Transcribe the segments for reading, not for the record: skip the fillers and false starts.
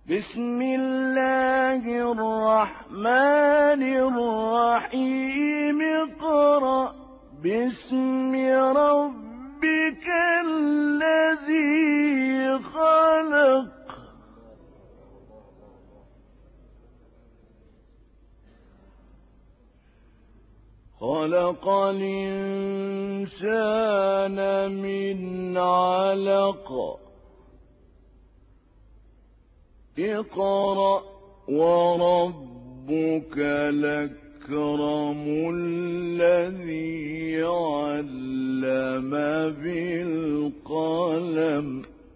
بسم الله الرحمن الرحيم اقرأ باسم ربك الذي خلق خلق الإنسان من علق اقرأ وربك الأكرم الذي علم بالقلم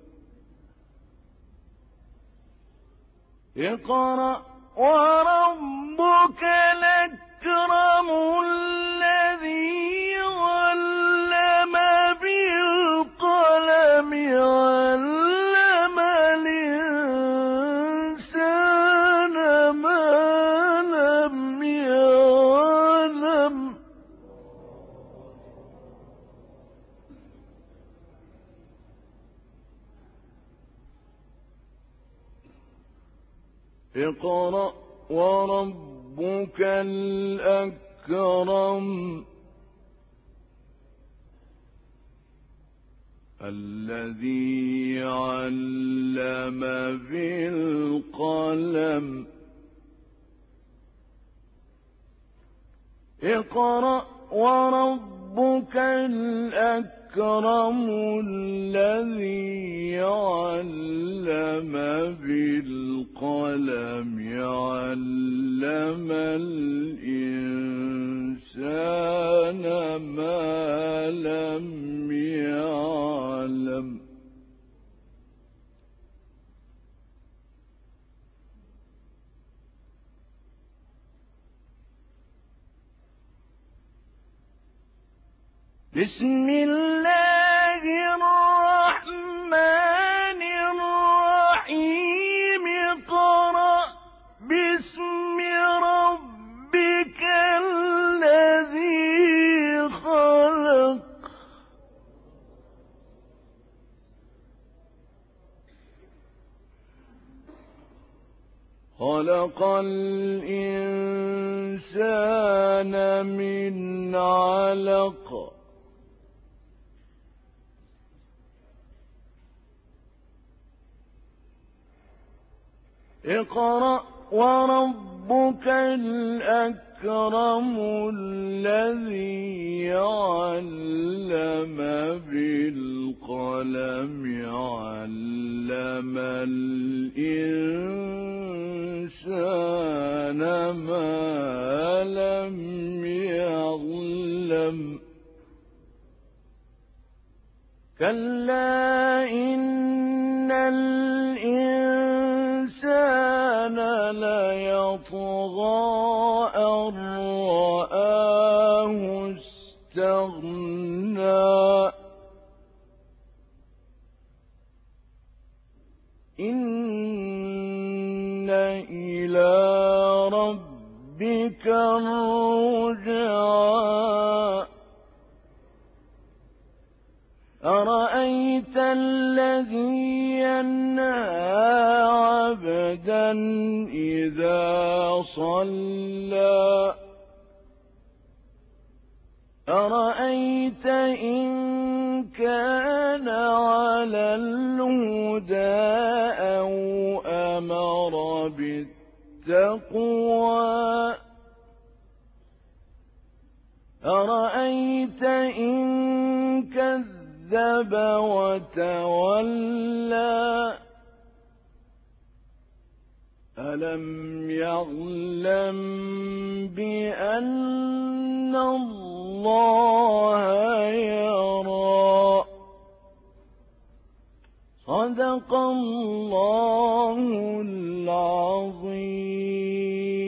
اقرأ وربك الأكرم الذي علم بالقلم علم الإنسان ما لم يعلم اقرأ وربك الأكرم الذي علم بالقلم اقرأ وربك الأكرم الذي علم بالقلم علم الإنسان ما لم يعلم بسم الله الرحمن الرحيم اقرأ باسم ربك الذي خلق خلق الإنسان من علق اقرأ وربك الأكرم الذي علم بالقلم علم الإنسان ما لم يعلم كلا إن الإنسان ليطغى أن رآه استغنى إن إلى ربك الرجعى أرأيت الذي ينهى عبدا إذا صلى أرأيت إن كان على الهدى أو أمر بالتقوى أرأيت إن كذب وتولى ألم يعلم بأن الله يرى صدق الله العظيم.